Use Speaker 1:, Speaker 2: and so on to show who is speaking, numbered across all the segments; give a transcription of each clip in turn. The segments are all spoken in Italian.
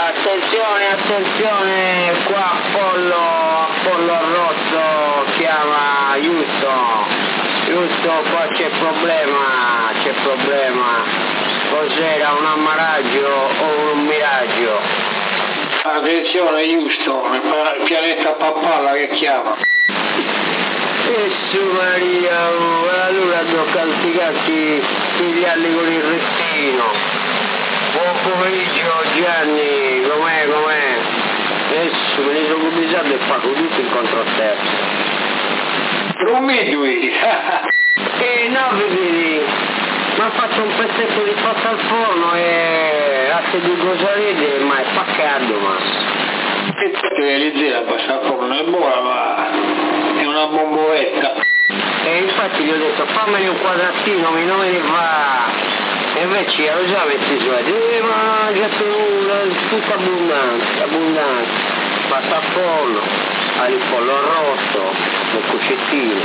Speaker 1: attenzione, qua Apollo Rosso chiama Houston, qua c'è problema, cos'era, un ammaraggio o un miraggio?
Speaker 2: Attenzione Houston, il pianeta Pappalla che chiama.
Speaker 1: Gesù Maria, allora devo calcicarti pigliarli con il rettino. Buon pomeriggio Gianni, com'è? Adesso me ne sono cominciato e faccio tutto in controterzo.
Speaker 2: Promedui!
Speaker 1: No, vedi, mi ha fatto un pezzetto di pasta al forno e a se di cosarete, ma è paccato, ma.
Speaker 2: E te devi dire la pasta al forno è buona, ma è una bombovetta.
Speaker 1: E infatti gli ho detto fammene un quadratino, non me ne va. E invece ero già metti su, ma già tutta abbondanza, pasta a pollo, al pollo arrosto, un cucettino,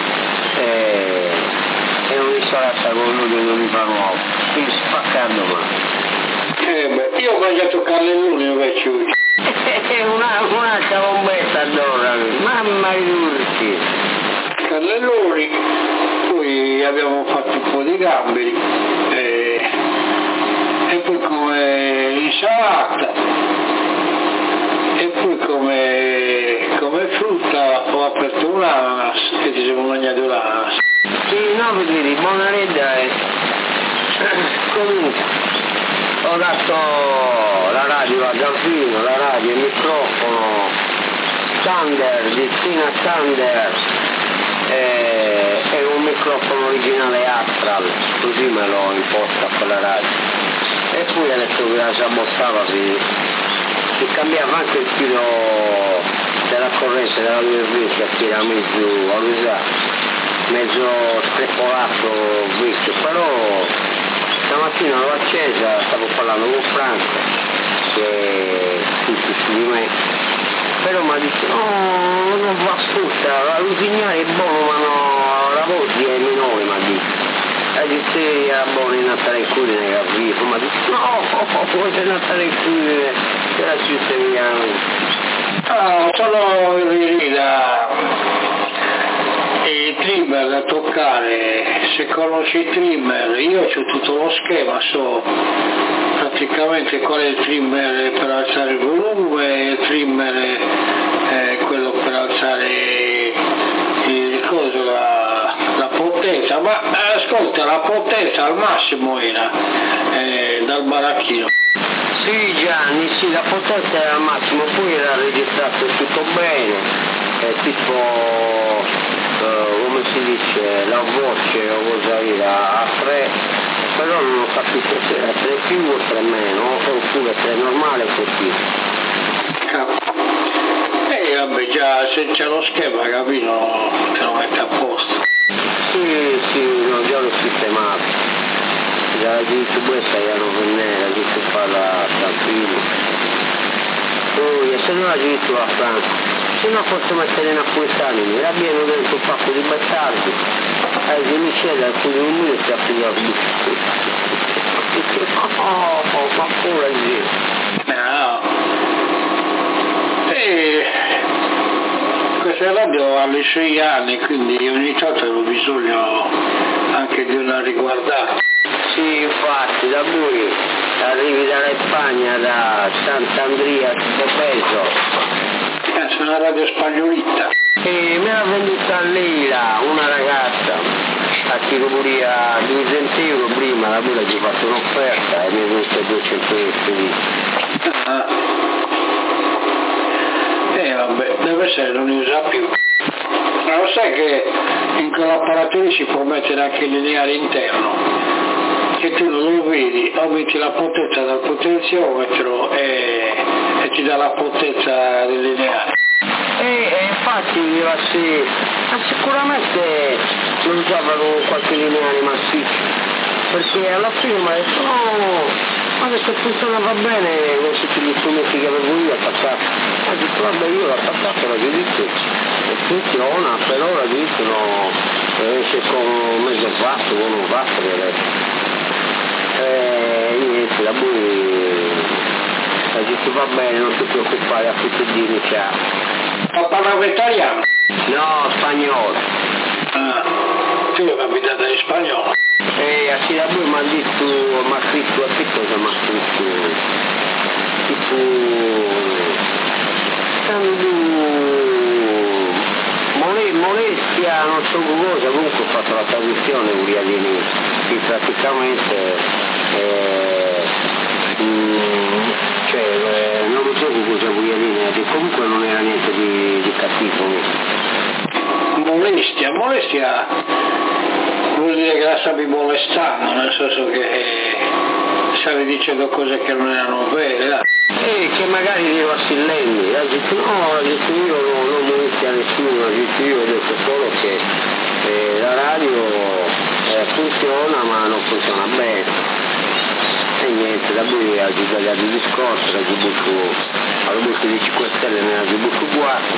Speaker 1: e un'insalata con l'oliva nuova, quindi spaccando qua.
Speaker 2: Io ho mangiato cannelloni invece oggi.
Speaker 1: Un'altra bombetta allora, mamma riurti.
Speaker 2: Cannelloni, poi abbiamo fatto un po' di gamberi, e poi come insalata, e poi come frutta ho aperto un ananas e ci siamo mangiati l'ananas.
Speaker 1: Sì, no, vedi, buona redda comunque ho dato la radio a Galvino, la radio, il microfono Thunder, di Tina Thunder, e un microfono originale Astral, così me l'ho imposta a quella radio. E poi adesso che la sabotava si cambiava anche il filo della corrente della 220 a tirarmi giù, a mezzo strepolato visto, però stamattina l'ho accesa, stavo parlando con Franco che tutti su di me, però mi ha detto no, non va ascolta, la lusignare è buono ma no, la voce è minore, mi ha detto. E disse era buono in Natale in cui ne capivo, ma disse no, vuoi Natale in cui che la sistemiamo.
Speaker 2: Sono i trimmer da toccare, se conosci i trimmer, io ho tutto lo schema, so praticamente qual è il trimmer per alzare il volume, il trimmer è quello per alzare la potenza, ma ascolta, la potenza al massimo era dal baracchino.
Speaker 1: Sì Gianni, sì, la potenza era al massimo, poi era registrato tutto bene, tipo, come si dice, la voce o cosa era a 3, però non ho capito se era 3 più o 3 meno, oppure 3 normale così.
Speaker 2: Vabbè, già se c'è lo schema, capito, te lo mette a posto.
Speaker 1: Sì, no, già l'ho sistemato. Già la youtuberessa gli hanno venire, di che parla tranquillo. Poi, se non la diritto a Franco, se no posso mettere in acquistani, la abbiamo dentro un pacco di bastardi, se mi scende alcuni minuti si applica ma pure lì.
Speaker 2: No. Questa radio ha i 6 anni, quindi ogni tanto ho bisogno anche di una riguardata.
Speaker 1: Sì, infatti, da voi arrivi dalla Spagna, da Sant'Andrea de Peso.
Speaker 2: È una radio spagnolita.
Speaker 1: E me l'ha venduta lei là, una ragazza, a Chiroburia 200 euro prima, la quella ci ha fatto un'offerta e mi è venuta 200 euro.
Speaker 2: Vabbè, deve essere, non li usa più. Ma lo sai che in quell'apparato lì si può mettere anche il lineare interno, che tu non lo vedi, aumenti la potenza dal potenziometro e ti dà la potenza del lineare.
Speaker 1: E infatti sicuramente lo usava con qualche lineare massiccio, perché alla fine mi ha detto ma se funziona va bene con tutti gli strumenti che avevo io attaccato. Ha detto vabbè, io l'ho attaccato, l'ho detto e funziona, però l'ho detto no, esce con mezzo watt, con un watt adesso. Niente, da voi ha detto ti va bene, non ti preoccupare, abitudini c'ha.
Speaker 2: Ma parlava italiano?
Speaker 1: No, spagnolo.
Speaker 2: Ah, tu hai abitato in spagnolo?
Speaker 1: A Sirabu mi ha detto, mi ha scritto, a che cosa mi ha scritto? Tipo, molestia, non so cosa, comunque ho fatto la traduzione, Uriadini, che praticamente, non lo so cosa Uriadini, che comunque non era niente di cattivo.
Speaker 2: Molestia vuol dire che la stavi molestando, nel senso che stavi dicendo cose che non erano vere.
Speaker 1: Che magari ero a Sillenni, ha detto no, ha detto io non molestia a nessuno, ha detto io ho detto solo che la radio funziona ma non funziona bene. E niente, da lui ha sbagliato il discorso, ha buco di 5 Stelle nella buco 4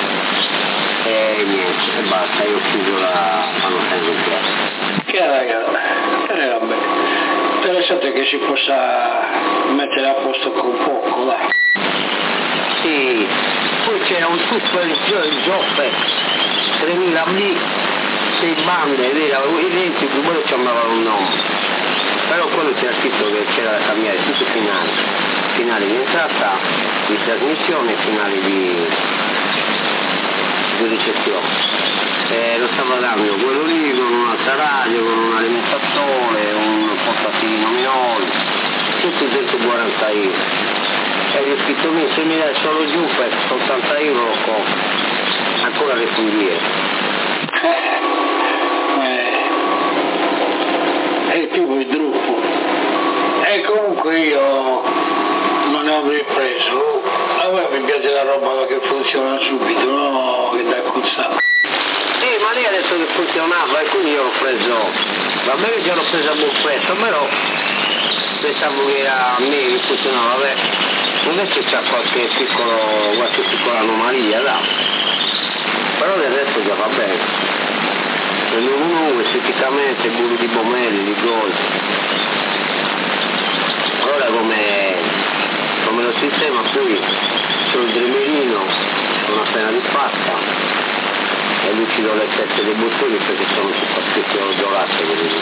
Speaker 1: e niente, e basta, io ho chiuso la manutenzione.
Speaker 2: Che ragazzi, vabbè. Interessante che si possa mettere a posto con poco, dai.
Speaker 1: Sì, poi c'era un super Gioffe, 3000 B, 6 bande, era identico, quello ci andavano un nome. Però quello c'era scritto che c'era da cambiare tutti i finali di entrata, di trasmissione e finali di ricezione. Lo stava dando quello lì con un'altra radio, con un alimentatore, un portatino minore, tutto 140 euro. E gli ho scritto se mi dai solo giù per 80 euro ancora le fundiere.
Speaker 2: È tipo il gruppo. E comunque io non ne ho ripreso. A me mi piace la roba che funziona subito, no? Che dà cuzzata.
Speaker 1: Ma lei ha detto che funzionava e quindi io l'ho preso, va bene che l'ho preso a buon prezzo, però pensavo che a me che funzionava, vabbè, invece c'è qualche piccola anomalia, là. Però del resto già va bene. Il numero esteticamente, burro di Bomelli, di Gol. Ora come lo sistema qui, c'ho il dremerino, una pena di pasta, e lucido le teste dei bottoni perché sono tutte scritte odorate.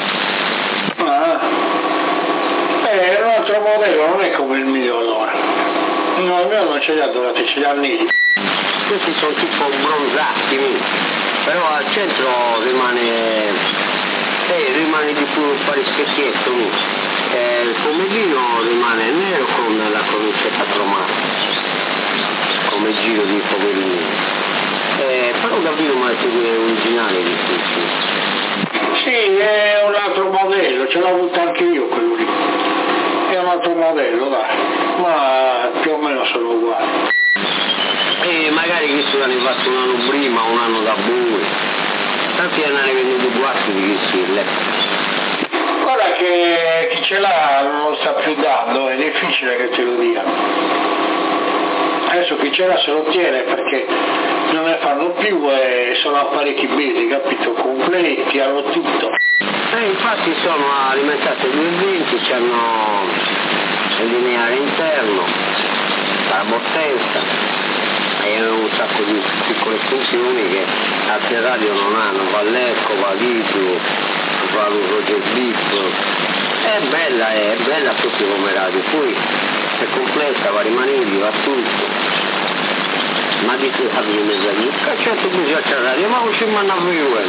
Speaker 2: Un altro modello non è come il mio allora. No, il mio non ce li ha dorati, ce li ha neri.
Speaker 1: Questi sono tipo bronzati, però al centro rimane di più un po' di specchietto. Il pomodino rimane nero con la cornicetta cromata, come giro di pomodino. Però capito ma è originale di tutti.
Speaker 2: Sì, è un altro modello, ce l'ho avuto anche io quello lì. È un altro modello, dai, ma più o meno sono uguali.
Speaker 1: E magari questo l'hanno fatto un anno prima, un anno da voi. Tanti hanno venuto guasti di questo
Speaker 2: Guarda che chi ce l'ha non lo sta più dando, è difficile che te lo dia. Adesso chi ce l'ha se lo tiene perché non ne fanno più e sono apparecchi belli, capito? Completi, hanno tutto.
Speaker 1: Infatti sono alimentate 220, hanno il lineare interno, la potenza e un sacco di piccole funzioni che altre radio non hanno, Vallecco, Valito, Roger Bip. È bella proprio come radio, poi è complessa, va rimanendo, va tutto. Ma di che avevi messo lì? Certo bisogna c'è la radio, ma non ci manna più quello.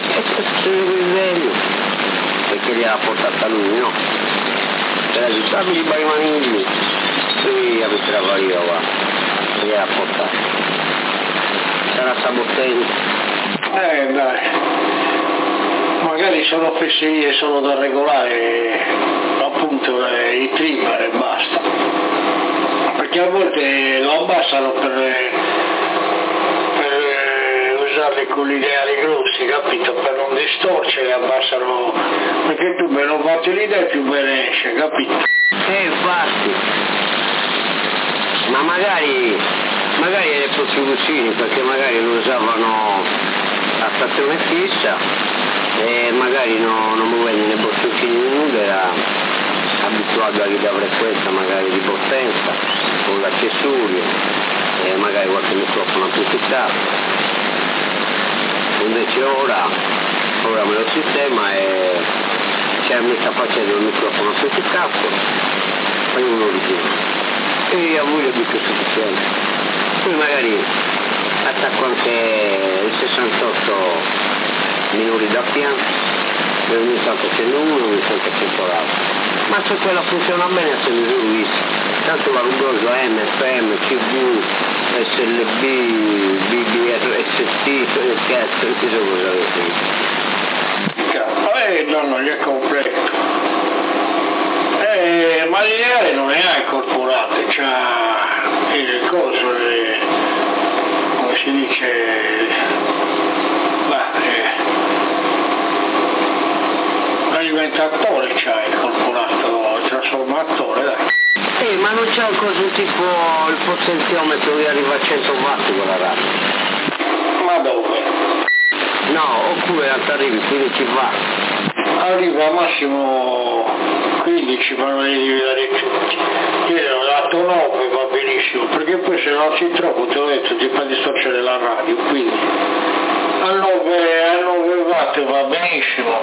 Speaker 1: Perché li ha portata lui, no? Era detto, abili i manigli. Qui avete la varia qua. Li ha portata. Sarà sabottente.
Speaker 2: Dai. Magari sono fesserie solo da regolare, appunto, i trimmer e basta. Perché a volte lo abbassano per usarli con gli ideali grossi, capito? Per non distorcere abbassano, perché più bene lo batti l'idea più bene esce, capito?
Speaker 1: Infatti, ma magari nei prossimi perché magari lo usavano a stazione fissa e magari non muovendi nei bottoncini di nudo, era abituato a chi da frequenza magari di potenza o accessorio, magari qualche microfono amplificato. Invece ora me lo sistema e mi sta facendo il microfono amplificato e un originale. E a voi è più che sufficiente. Poi magari attacco anche il 68 minori da fianco e ogni tanto accendo uno, ogni tanto accendo l'altro. Ma se quella funziona bene accendo il visto. Tanto va rugoso M, FM, CV, SLB, BBR, ST, scherzo, non so cosa avete.
Speaker 2: No, non gli è completo. Ma l'ideale non è incorporato, c'ha il coso, come si dice, l'alimentatore c'ha incorporato, il trasformatore, dai.
Speaker 1: Ma non c'è cosa tipo il potenziometro che arriva a 100 watt con la radio?
Speaker 2: Ma dove?
Speaker 1: No, oppure arrivi 15 watt.
Speaker 2: Arriva al massimo 15, ma non li devi dare tutti. Io ho dato 9, va benissimo, perché poi se non si troppo, te l'ho detto, ti fa distorcere la radio, quindi a 9 watt va benissimo.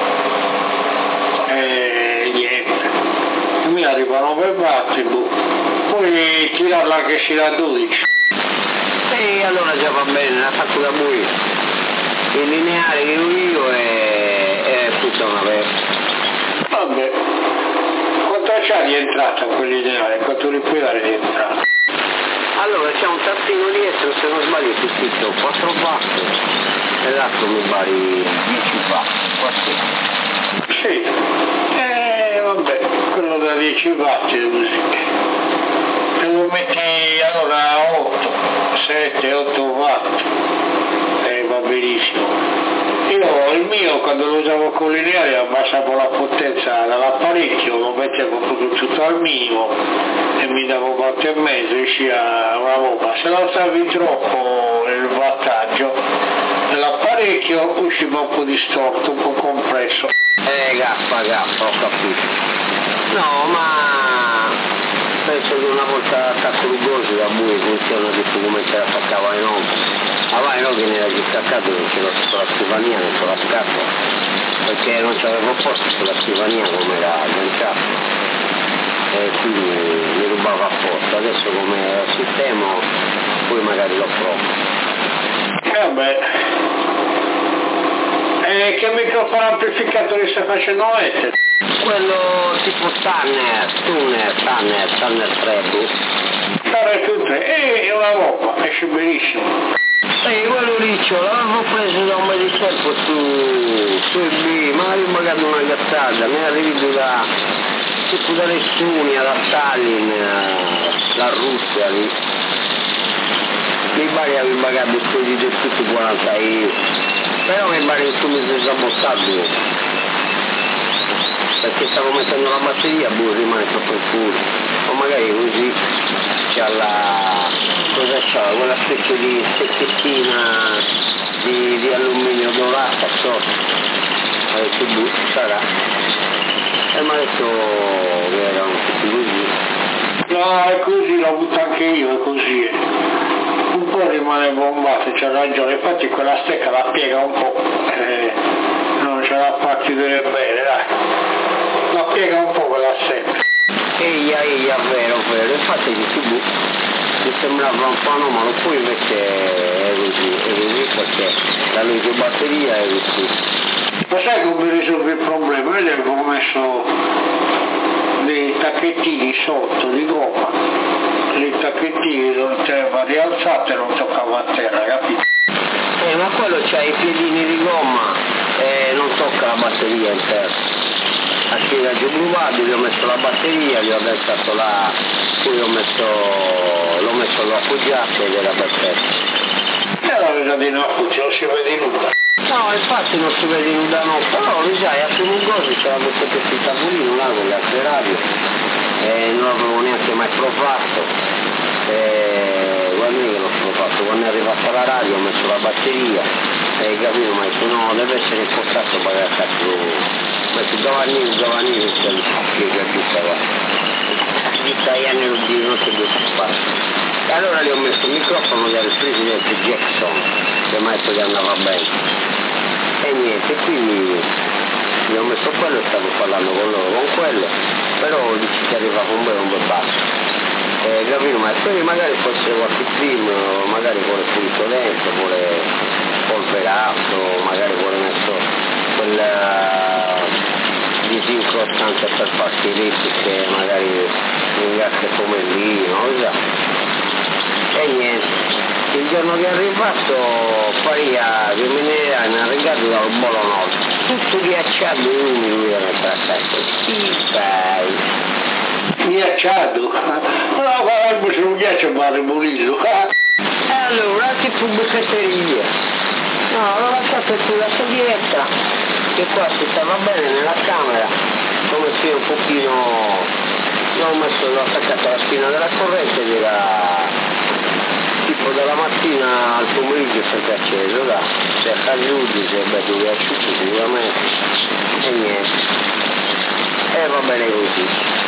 Speaker 2: Niente. Mi arriva a 9 watt, poi tirarla anche si da 12.
Speaker 1: E allora già va bene, la faccio da voi. Il lineare che io e funziona bene.
Speaker 2: Vabbè, quanto c'ha di entrata quel lineare? Quanto li puoi dare di entrata?
Speaker 1: Allora c'è un tappino dietro, se non sbaglio è scritto 4 watt e l'altro mi pare 10 watt.
Speaker 2: Sì, vabbè, quello da 10 watt è così. Te lo metti allora a 8, 7, 8 watt e va benissimo. Io il mio quando lo usavo con lineare abbassavo la potenza dall'apparecchio, lo mettevo proprio tutto al minimo e mi davo 4,5, usciva una bomba. Se lo alzavi troppo il wattaggio dell'apparecchio usciva un po' distorto, un po' compresso.
Speaker 1: Gaffa, ho capito. No, ma penso che una volta attacco rugoso da voi funziona di più come ce la attaccava in onda. Ah vai, no, che ne era distaccato, non ce l'ho sulla scrivania, non sulla scatola, perché non c'avevo posto sulla scrivania come era agganciato e quindi mi rubava apposta. Adesso come sistema poi magari lo provo.
Speaker 2: Vabbè. Che microfono amplificato li sta facendo Ether?
Speaker 1: Quello tipo Tanner 3.
Speaker 2: Tanner 3, è una roba, esce benissimo.
Speaker 1: Quello riccio, l'avevo preso da un po' di tempo su eBay, ma avevo pagato una cazzata, mi è arrivato tipo da Estonia, da Stalin, la Russia lì. Mi pare che avevo pagato il credito tutti 40 euro, però mi pare che tu mi sei sabotato, perché stavo mettendo la batteria, rimane troppo in fuori, o magari così c'ha cosa c'ha? Quella specie di secchettina di alluminio dorata sotto. Ha detto sarà. E mi ha detto che erano tutti così.
Speaker 2: No, è così, l'ho avuto anche io, è così. Un po' rimane bombato, c'ha ragione, infatti quella stecca la piega un po', non ce la fa chiudere bene, dai. La piega un po' quella stecca.
Speaker 1: Eia, vero, infatti di mi sembrava un po' anomalo, poi invece è così perché la luce batteria è così.
Speaker 2: Ma sai come risolve il problema? Io avevo messo dei tacchettini sotto di gomma, dei tacchettini non c'era rialzato e non toccava a terra, capito?
Speaker 1: Ma quello c'ha i piedini di gomma e non tocca la batteria in terra. A scheda giù gli ho messo la batteria, gli ho adesso là, poi l'ho messo l'appoggiato ed era perfetto.
Speaker 2: E la verità di no, non si vede nulla.
Speaker 1: No, infatti non si vede nulla no, però sai, a Tunugosi c'era questo tavolino là con le altre radio e non l'avevo neanche mai provato. Guarda che l'ho provato, quando è arrivata la radio ho messo la batteria e capito, ma se no deve essere impostato per il cazzo. Ma se giovanile si spiega tutta la. Di 6 anni non si può fare. microfono del presidente Jackson, che mi ha detto che andava bene. E niente, quindi mi ho messo quello e stavo parlando con loro con quello, però dici che arriva con me un bel basso. Capito? Ma poi magari può essere qualche film, magari vuole pulito dentro, vuole polverato, magari vuole messo quel disincrostante per farsi i ricci che magari ringrazia come lì, non lo so. E niente, il giorno che è arrivato paria che me ne era arrivato dal Polo Nord, tutto ghiacciato in lui era trattato. Sì, dai.
Speaker 2: Ghiacciato? No, guarda, se non ghiaccio va a rimurirlo.
Speaker 1: Allora, che pubblicatteria? No, l'ho lasciato sulla sedietta, che qua si stava bene nella camera, come se un pochino, l'ho attaccato alla spina della corrente ed era tipo dalla mattina al pomeriggio sempre acceso, là, se accaduti, se bello asciutto sicuramente, e niente, e va bene così.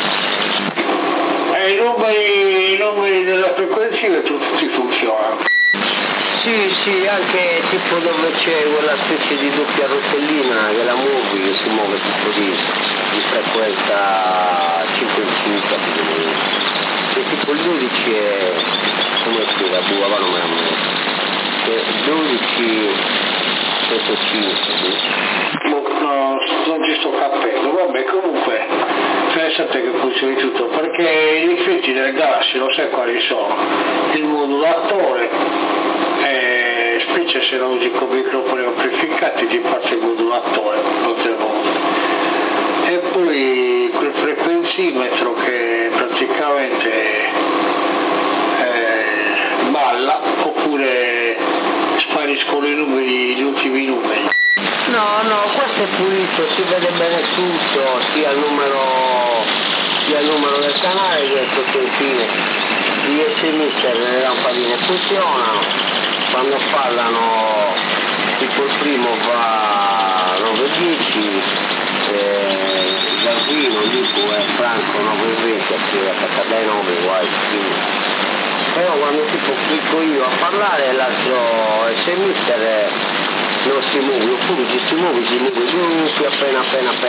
Speaker 2: I numeri della frequenza tutti funzionano.
Speaker 1: Sì, anche tipo dove c'è quella specie di doppia rotellina che la muovi, che si muove tipo di frequenza 5 in 5, che tipo il 12 è, come si la bua, ma non me la metto, 12 105, sì.
Speaker 2: No, non ci sto capendo, vabbè, comunque pensate che funzioni tutto, perché gli effetti delle galassie lo sai quali sono, il modulatore, specie se lo usi con microfoni amplificati ti parte il modulatore, e poi quel frequenzimetro che praticamente balla, oppure spariscono i numeri, gli ultimi numeri.
Speaker 1: No, questo è pulito, si vede bene tutto, sia il numero del canale che tutto infine. Gli SMS le lampadine funzionano, quando parlano tipo il primo va 910, Garbino, Lipo e Franco 920, scrive attacca dai 9 guai, però quando tipo clicco io a parlare l'altro SMS non si muove, oppure si muove giù appena.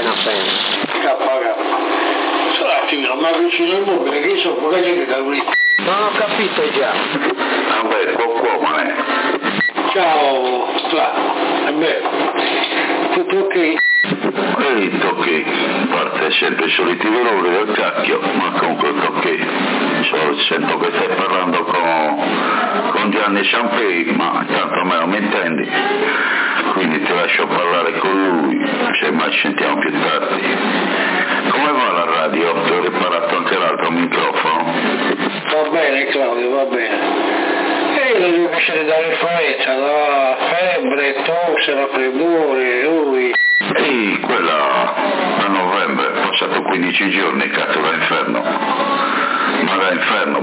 Speaker 2: K. Solo un attimino, ma vicino al mobile che sono pure gente da lui.
Speaker 1: Non ho capito già.
Speaker 3: Vabbè, ma è.
Speaker 2: Ciao, è vero. Tutto ok?
Speaker 3: Tutto ok, parte sempre i soliti valori del cacchio, ma comunque tutto ok. Sento che stai parlando con Gianni Ciampei, ma intanto a me non mi intendi, quindi ti lascio parlare con lui, se mai ci sentiamo più tardi. Come va la radio? Ti ho riparato anche l'altro microfono?
Speaker 2: Va bene Claudio, va bene. E io non riesco a dare influenza, la febbre, tosse, raffreddore, lui.
Speaker 3: Ehi, quella a novembre, è passato 15 giorni, cazzo da inferno. Ma da inferno,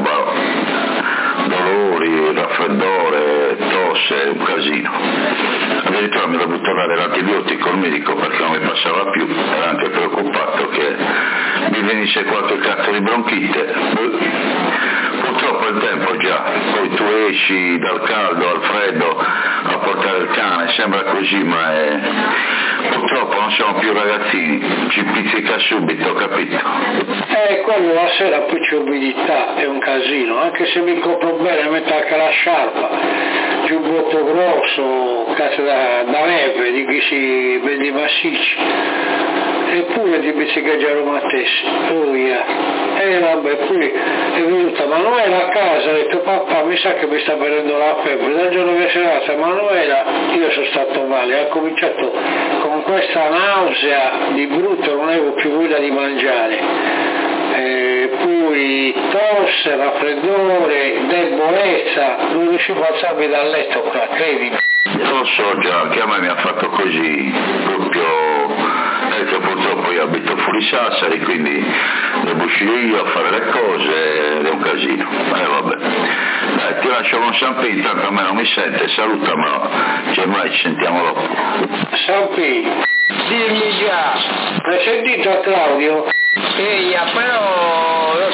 Speaker 3: dolori, raffreddore, tosse, un casino. Addirittura mi ho dovuto dare l'antibiotico al medico perché non mi passava più, era anche preoccupato che mi venisse qualche cazzo di bronchite. Purtroppo il tempo già, poi tu esci dal caldo al freddo a portare il cane, sembra così, ma purtroppo non siamo più ragazzini, ci pizzica subito, capito?
Speaker 2: Quello la sera poi c'è umidità, è un casino, anche se mi copro bene, metto anche la sciarpa, giubbotto grosso, cazzo da neve, di chi si vede massicci, eppure di bicicletta romatessi, vabbè, poi è venuta Manuela a casa, ha detto papà mi sa che mi sta venendo la febbre, dal giorno che si è nata Manuela io sono stato male, ha cominciato con questa nausea di brutto, non avevo più voglia di mangiare. Poi tosse, raffreddore, debolezza, non riuscivo a alzarmi dal letto qua, credimi.
Speaker 3: Lo so già, che a me mi ha fatto così, proprio, perché purtroppo io abito fuori Sassari, quindi devo uscire io a fare le cose ed è un casino. Vabbè. Dai, ti lascio con Sampi, intanto a me non mi sente, salutamelo, cioè mai ci sentiamo dopo.
Speaker 2: Sampi,
Speaker 1: Dimmi già.
Speaker 2: hai sentito a Claudio?
Speaker 1: Però lo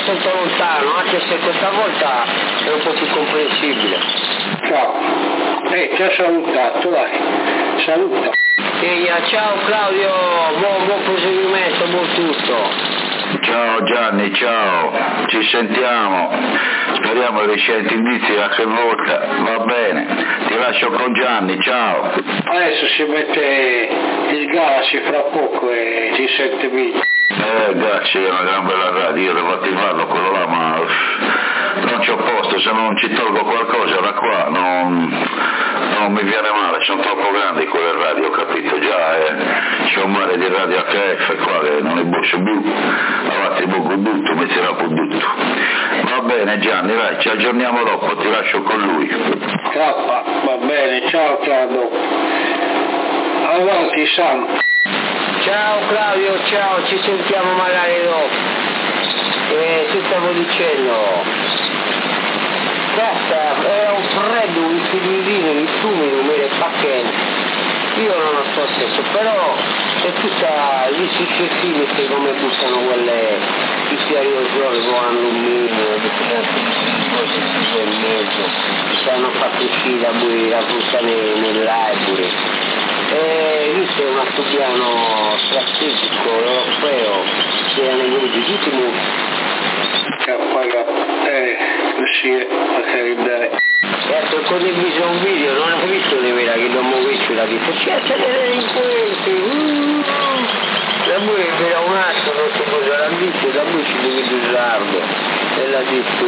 Speaker 1: sento lontano, anche se questa volta è un po' più comprensibile.
Speaker 2: Ciao. Ti ha salutato, dai. Saluta.
Speaker 1: Ciao Claudio, buon proseguimento, buon tutto.
Speaker 3: Ciao Gianni, ciao, ci sentiamo, speriamo di ricevere indizi qualche volta, va bene, ti lascio con Gianni, ciao.
Speaker 2: Adesso si mette il Galaxy fra poco e ci sente bene.
Speaker 3: Galaxy è una gran bella radio, io devo attivarlo quello là, ma non c'ho posto, se non ci tolgo qualcosa da qua non mi viene male, sono troppo grandi quelle radio, capito? Già c'è un mare di radio HF qua che non è boccio più, avanti poco tutto, mi sarà più tutto. Va bene Gianni, vai, ci aggiorniamo dopo, ti lascio con lui.
Speaker 2: Va bene, ciao Claudio. Avanti Sam.
Speaker 1: Ciao Claudio, ciao, ci sentiamo magari dopo. Ti stavo dicendo, questa è un freddo, un figlino, il tumido, il pacchetto. Io non lo so stesso, però è tutta gli successivi che come buttano quelle i aerosoli con alluminio, cose e mezzo, che hanno fatto uscire la frutta nell'Aiburi. Lì c'è un altopiano strategico europeo che ha nei gruppi tutti
Speaker 2: così a carità.
Speaker 1: Certo, ho condiviso un video, non ho visto le vera che abbiamo visto, la dice c'è dei delinquenti, da voi era un altro, non so cosa l'ha detto, da voi ci dovete usarlo, e l'ha detto,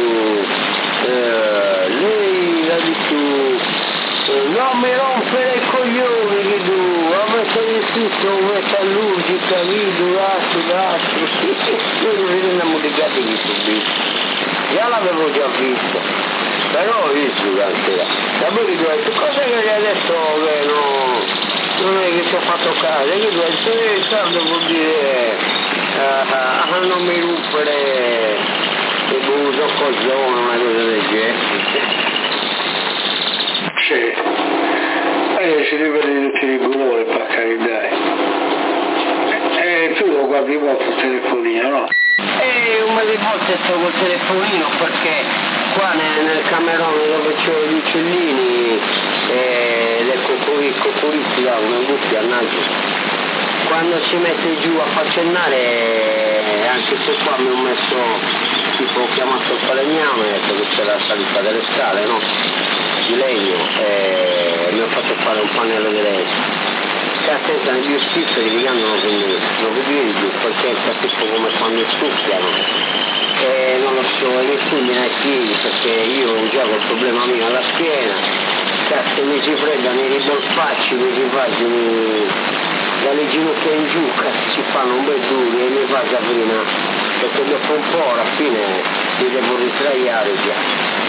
Speaker 1: lei l'ha detto, non mi rompere i coglioni che tu, avete tutto metallurgica, video, l'astro, io non vediamo dei gatti che subito. Già l'avevo già visto, però ho visto anche da voi dico, cosa che gli ha detto che non è che ci ho fatto caso, e io dico, se sardo vuol dire non mi rompere il buso coglione, una cosa del genere.
Speaker 2: Sì, si deve vedere tutti i rigori per carità. Tu lo guardi molto il telefonino, no?
Speaker 1: Un po' di volte sto col telefonino perché qua nel camerone dove c'ho gli uccellini le coccolitti là, una buffia annaggia. Quando si mette giù a faccennare, anche se qua mi ho messo, tipo ho chiamato il falegname perché c'è la salita delle scale, no? Di legno, mi ho fatto fare un pannello di legno. Attenta negli spifferi che andano quindi lo vedi giù perché è tipo come quando succhiano non lo so, e mi fulmina ai piedi perché io ho già quel problema mio alla schiena, cazzo mi si freddano i ribolpacci, mi si fanno dalle ginocchia in giù, cazzo si fanno un bel duri e mi fa prima perché dopo un po' alla fine mi devo ritraiare già,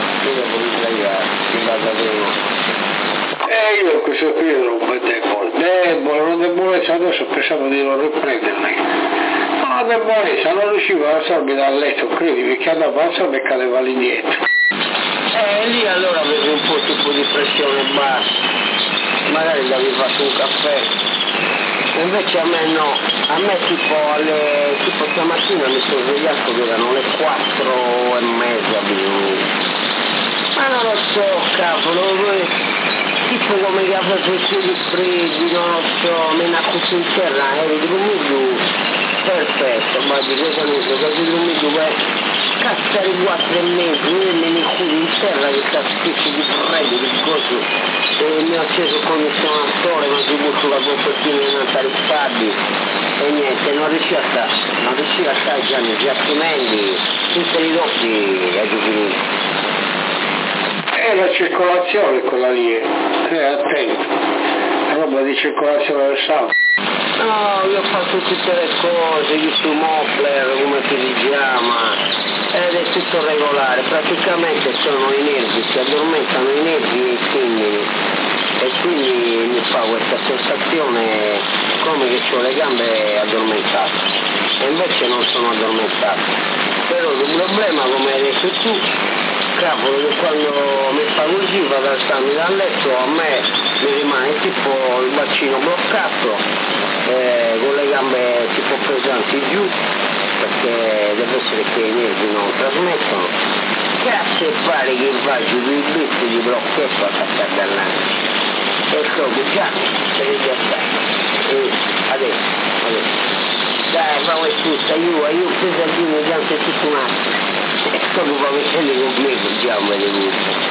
Speaker 1: mi vado prima.
Speaker 2: Io questo qui ero un po' debole, non debolezza, adesso pensavo di non riprendermi. Ma debolezza, non riuscivo a alzarmi dal letto, credimi che andavo a alzarmi e cadeva lì dietro.
Speaker 1: Lì allora avevi un po' tipo di pressione bassa, magari gli avevi fatto un caffè. Invece a me no, a me tipo stamattina mi sono svegliato che erano le 4:30 ma non lo so, cavolo, tipo come che avevo i piedi freddi, non lo so, me ne accuso in terra, ero dormito perfetto, ma di cosa non so, che dormito per cazzare 4:30, io me ne chiudo in terra che sta schifo di freddo, di cose, e mi ho acceso il condizionatore, ma si butto la copertina in antarifabili, e niente, non riuscivo a stare già nei giacimenti, tutti i doppi a giubilare.
Speaker 2: È la circolazione quella lì, attento, è roba di circolazione del sangue.
Speaker 1: No, io ho fatto tutte le cose, io su Moppler, come si chiama, ed è tutto regolare, praticamente sono i nervi, si addormentano i nervi e i femmini, e quindi mi fa questa sensazione come che ho le gambe addormentate, e invece non sono addormentate. Però il problema, come hai detto tu, cavolo, che quando mi fa così vado ad alzarmi dal letto, a me mi rimane tipo il bacino bloccato, con le gambe tipo pesanti giù, perché deve essere che i nervi non trasmettono. Grazie pare che va giù di bitti di blocchetto attaccato dall'anno. E proprio già, se ne già sta. E adesso. Dai, fammi tutto, io preso a dire già tutto un attimo. E proprio va mettere con me, già me ne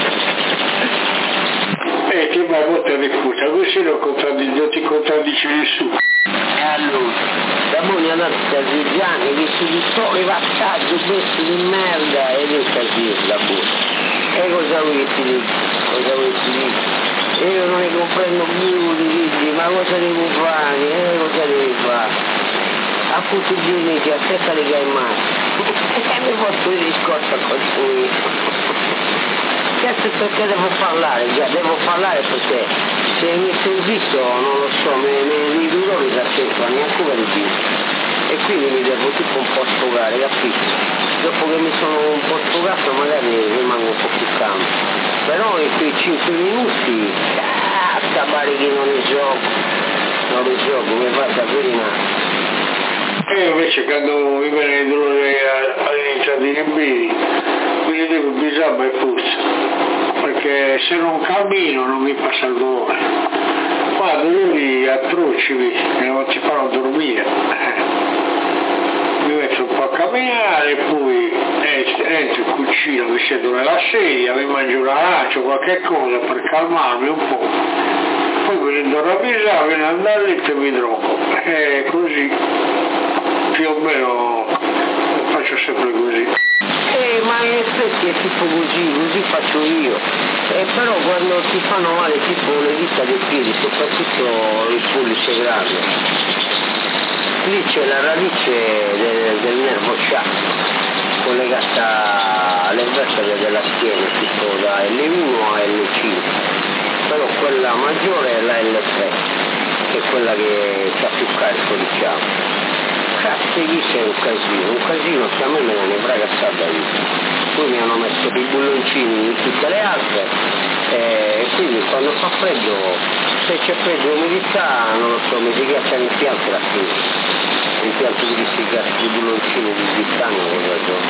Speaker 2: ti va molto diffusa, così non ti contraddice nessuno.
Speaker 1: Allora, da buoni andate a Zidane che si distore passaggio questi di merda e del casino la buona. E cosa vuoi che ti dico? Io non ne comprendo più di libri, ma cosa devo fare? Cosa devi fare? A tutti i giorni ti aspetta le gaimate. E mi posso dire scorsa con lui. Certo, perché devo parlare, perché se mi sentito, non lo so, mi dolori da sempre, neanche per il dito. E quindi mi devo tipo un po' sfogare, capito? Dopo che mi sono un po' sfogato magari rimango un po' più calmo. Però in quei 5 minuti, pare che non ne gioco, mi vado a verinare.
Speaker 2: E invece quando mi viene il dolore all'inizio dei libri, mi devo bisogno e puzza, perché se non cammino non mi passa il dolore. Qua dolori atroci che non ti fanno dormire. Mi metto un po' a camminare, poi entro in cucina, mi siedo nella sedia, mi mangio un arancio, qualche cosa per calmarmi un po'. Poi mi ritorno a pisare, viene andare a letto e mi drogo. E così, più o meno, faccio sempre così.
Speaker 1: Ma in effetti è tipo così faccio io. Però quando ti fanno male tipo le dita dei piedi, soprattutto il pollice grande, lì c'è la radice del nervo sciatico collegata alle vertebre della schiena, tipo da L1 a L5. Però quella maggiore è la L3, che è quella che ha più carico, diciamo. Cazzo, lì c'è un casino che a me ne bragazzata io. Poi mi hanno messo i bulloncini in tutte le altre e quindi quando fa freddo, se c'è freddo e umidità, non lo so, mi si ghiaccia l'impianto la fine. L'impianto di si ghiaccia i bulloncini di titanio con ragione.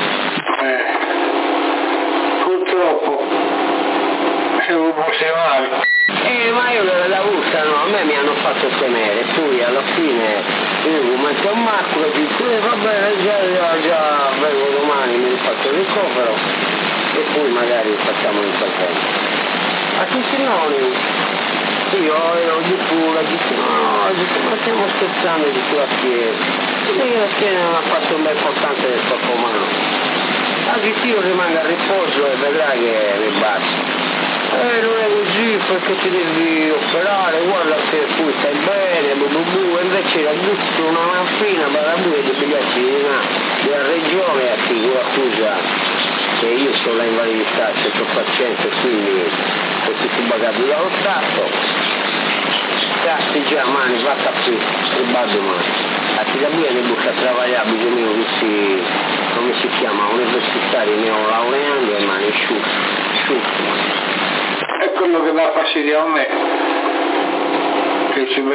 Speaker 2: Purtroppo siamo un po' male.
Speaker 1: Ma io la usano, a me mi hanno fatto temere, poi alla fine io metto un macro, dico va bene, già vengo domani, mi faccio il ricovero e poi magari facciamo l'intervento. A tutti noi, io ero di pure, dico ma stiamo scherzando di sulla schiena, perché la schiena non ha fatto un bel importante del corpo umano. Anche se io rimango a riposo e vedrai che mi basta. Non è così perché ti devi operare, guarda che poi stai bene, e invece era giusto una manfrina per la buia di biglietti della regione a chi accusa che io sono la invalidità al 100%, quindi sono tutti pagati dallo Stato. Cazzi già, mani, fatta qui, rubare domani. A chi la buia ne busca a lavorare, bisogna che come si chiama, universitari neolaureandi e mani asciutte.
Speaker 2: È quello che dà fastidio a me, che ci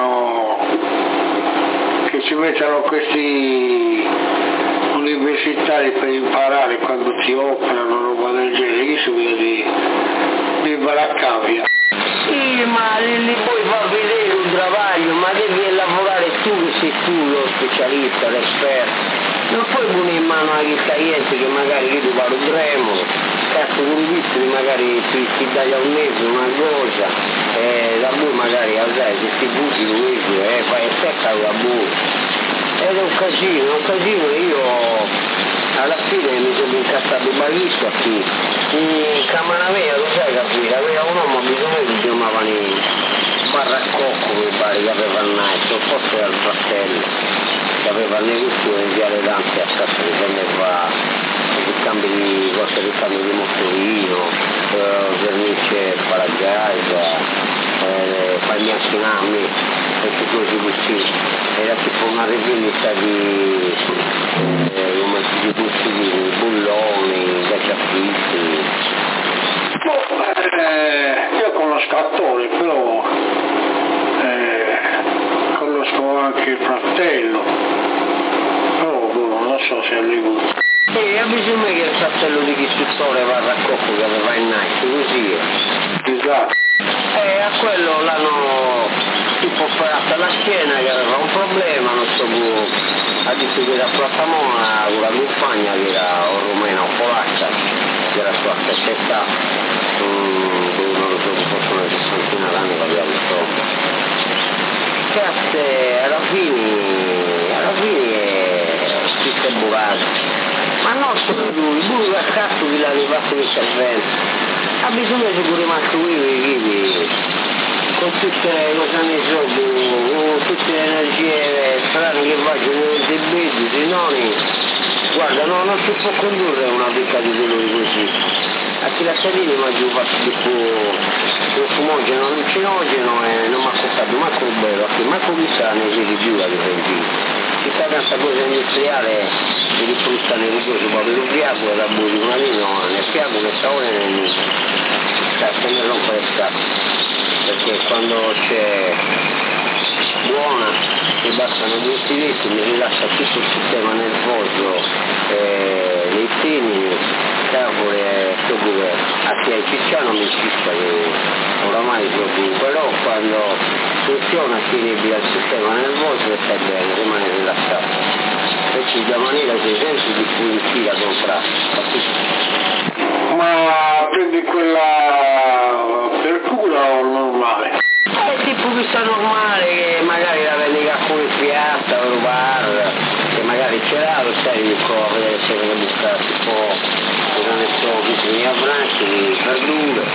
Speaker 2: mettano questi universitari per imparare quando ti operano roba del genere, io sono di baraccavia.
Speaker 1: Sì, ma li puoi far vedere un travaglio, ma devi lavorare tu che sei tu lo specialista, l'esperto. Non puoi buone in mano agli clienti che magari io ti parlo dremo, cazzo non visto magari ti taglia un mezzo, una cosa, da voi magari sai, se ti butti lui fai secca la buia. Ed è un casino, io alla fine mi sono incazzato il baghista qui, in camera mia, lo sai capire, aveva un uomo bisogno di chiamavano in Barraccocco, mi pare che aveva il naso, forse era il fratello, che aveva il negozio in Viale Dante a casa che vendeva ricambio di motorino, vernice paraggiaia, pagliaccinami, queste cose così. Era tipo una rivendita di bulloni, gacciafitti.
Speaker 2: Io conosco attore, però conosco anche il fratello, però cose a Liguria.
Speaker 1: E ha bisogno che il fratello di istruttore vada a Cocco che aveva il Nike, così è.
Speaker 2: Esatto.
Speaker 1: E a quello l'hanno tipo operato alla schiena, che aveva un problema, non so più, ha detto che era Platamona, una compagna che era o rumena o polacca, che era sua stessa età, non lo so, forse una sessantina d'anni l'abbiamo insomma. Cazzo, alla fine è tutto burato. Ma non solo lui, pure a cazzo che l'ha levato il cervello. Ha bisogno di pure rimasto vivi, con tutte le cose nei soldi, con tutte le energie strane che vogliono dei debiti, guarda, non si può condurre una vita di dolore così. A chi la Salini mi ha fatto tipo un fumogeno, allucinogeno e non mi ha costato manco un bello, manco chissà nei giri più la difensiva. Ci sta questa cosa industriale che di frutta nei rugosi, poi per un fiaco da buio una lino, nel fiaco, nel savone nel nido. Se ne rompe le scatole, perché quando c'è buona mi bastano 2 stiletti, mi rilassa tutto il sistema nervoso, nei seni, cavolo e pure a chi è cicciano mi ciccia che oramai proprio, però quando funziona si inibita il sistema nervoso e stai bene, rimane rilassato. E ci da maniera che senti di pulizia contrasto.
Speaker 2: Ma prendi quella per cura o normale?
Speaker 1: Tipo questa normale che magari la vendi a come piazza o bar, che magari ce l'ha, lo sai, dico a vedere se ne busca tipo, non ne so, bisogna branchi di verdure,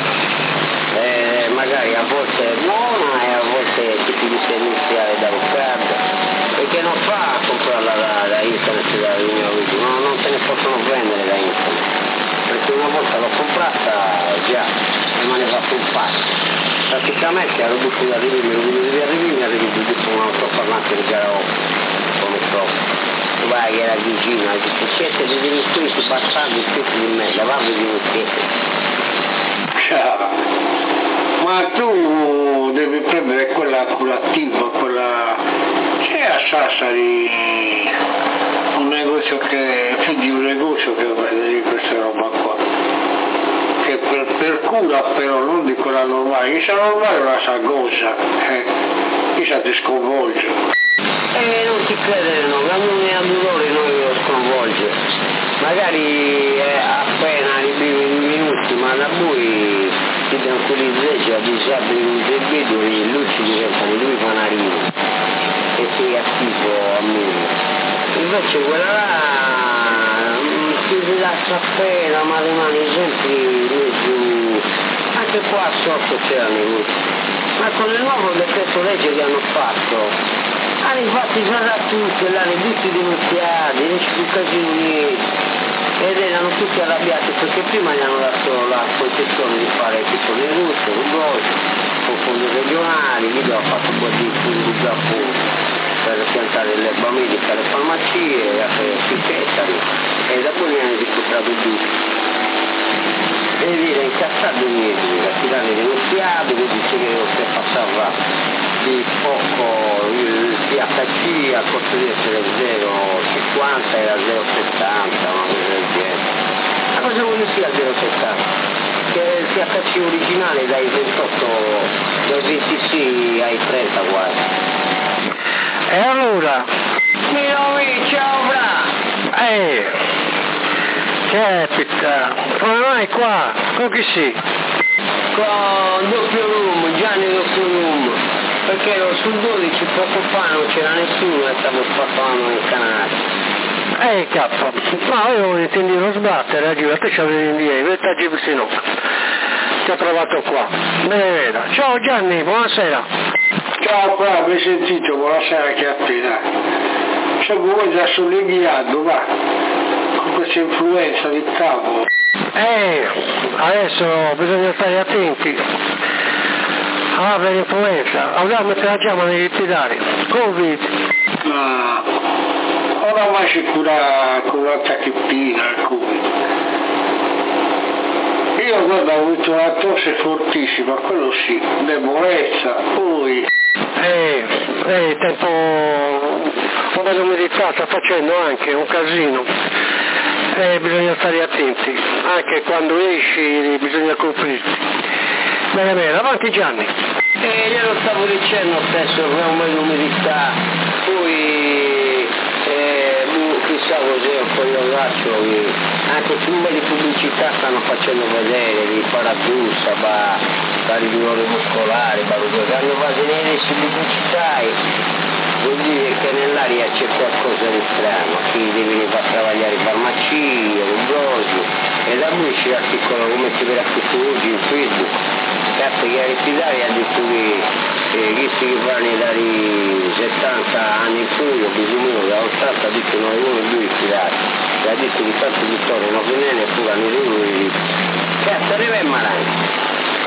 Speaker 1: magari a volte è buona e a volte è tipo di iniziale da avocado, perché non fa comprarla da internet da non se ne possono prendere da internet, perché una volta l'ho comprata già e me ne va sul pacco. Praticamente ero busto di arrivi, tipo un altoparlante di Garofalo, come so, vai che era vicino, dice siete dei delinquenti bastardi tutti di me, lavavi di un siete.
Speaker 2: Ciao, ma tu devi prendere quella curativa, quella, c'è a Sassari un negozio che, di un negozio che vende questa roba qua. Che per cura però non di quella normale, questa normale è una sagosa, questa ti sconvolge.
Speaker 1: Non ti credere, no, quando ne ha dolore noi lo sconvolge, magari appena arrivi in minuti, ma da voi ti tranquillizzi, a disabili un debito e lui ci diventano due panarini e si è schifo a me. Invece quella là si rilassa appena, ma rimane sempre giù, anche qua sotto c'erano i gusti. Ma con il nuovo decreto legge che hanno fatto, hanno infatti già tutti, l'hanno tutti denunziati, non c'è più casino niente. Ed erano tutti arrabbiati perché prima gli hanno dato la concessione di fare tutto negozio, rugoso, con fondi regionali, gli abbiamo fatto un po' di fondi già per piantare l'erba medica alle farmacie, sui Cesari, e da poi ne hanno sequestrato tutti. E viene incazzato niente, la tirare negoziato, che dice che non si passava di poco il THC a costo di essere 0,50 era 0,70, una cosa del genere. Ma cosa vuol dire 0,70? Che il THC originale dai 28, dai 26 ai 30 quasi.
Speaker 2: E allora?
Speaker 1: Ciao Bra!
Speaker 2: Capita, come mai qua? Con chi sei?
Speaker 1: Con doppio room, Gianni doppio room, perché ero sul 12 poco fa non c'era nessuno e stavo spazzando nel canale.
Speaker 2: Cappa, ma io intendevo sbattere, a te c'avevi in via, vetta Gipsy no. Ti ho trovato qua. Bene, ciao Gianni, buonasera. Ciao, qua, mi hai sentito, buonasera anche a te, dai. Se vuoi già sollevando, va, con questa influenza di capo. Adesso bisogna stare attenti. Per l'influenza, allora me la chiamano negli ospedali. Covid. Ma oramai si cura con la tachipina il Covid. Io guarda ho avuto una tosse fortissima, quello sì, debolezza, poi tempo un bel umidità sta facendo anche un casino, bisogna stare attenti, anche quando esci bisogna coprirti. Bene, avanti Gianni.
Speaker 1: Glielo stavo dicendo stesso, che è un bel umidità, poi chissà cos'è un po' di allaccio, anche più belle pubblicità stanno facendo vedere di Paradusa, vari dolori muscolari, che hanno fatto nelle pubblicità, vuol dire che nell'aria c'è qualcosa di strano, chi deve far travagliare farmacie, negozi, e da lui c'è l'articolo come si verrà tutto oggi in Facebook, cazzo che l'aria ha detto che questi che vanno dai 70 anni in su, bisogno da 80 ha detto non è uno di fidare, ha detto di tanto di storia, non viene pure hanno lui, cazzo arriva in malano.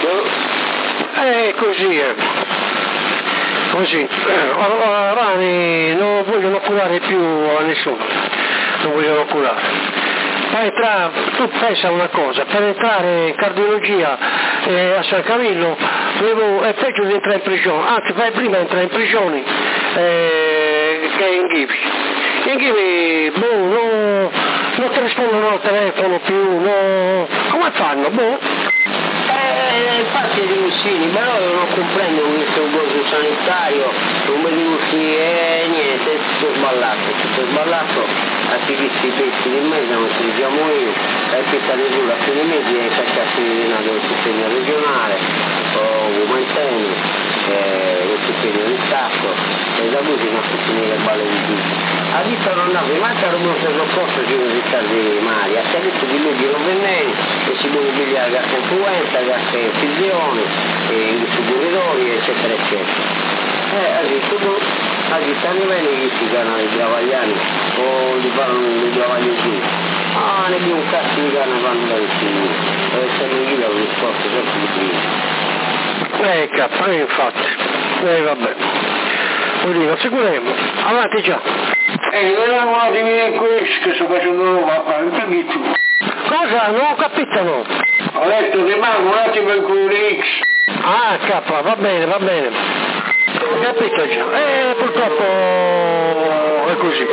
Speaker 2: Così è. Così, Rani non vogliono curare più a nessuno, non vogliono curare. Tu pensa una cosa, per entrare in cardiologia a San Camillo è peggio di entrare in prigione, anzi fai prima entrare in prigione che in Ghivi. In Ghivi non ti rispondono al telefono più, come fanno?
Speaker 1: Infatti i Mussini, però io non comprendo questo corso sanitario, come dici, niente, tutto sballato, anche questi pezzi di mese non si diciamo io, perché sta di sulla fine mesi e cacciarsi del sostegno regionale, o Gumenteni, lo sostegno di Stato, e da cui si sono finire le balle di tutti. Ha detto non andava, manca il nostro soccorso ci sono i casi mali, ha detto di lui di non venire e si può pigliare gas influenza, gas infusione, i suburitori, eccetera, eccetera. Ha detto a livello che si chiamano i travagliani o li fanno i travagli giù. Ne abbiamo un cazzo di carne vanno da vicino, deve essere in giro lo sforzo sempre di prima.
Speaker 2: Infatti, vabbè. Lo seguiremo, avanti già.
Speaker 4: Vediamo un attimo questo che sto facendo roba, perché tu?
Speaker 2: Cosa? Non ho capito, no?
Speaker 4: Ho detto rimango un attimo in X.
Speaker 2: Va bene. Ho capito già. Purtroppo è così.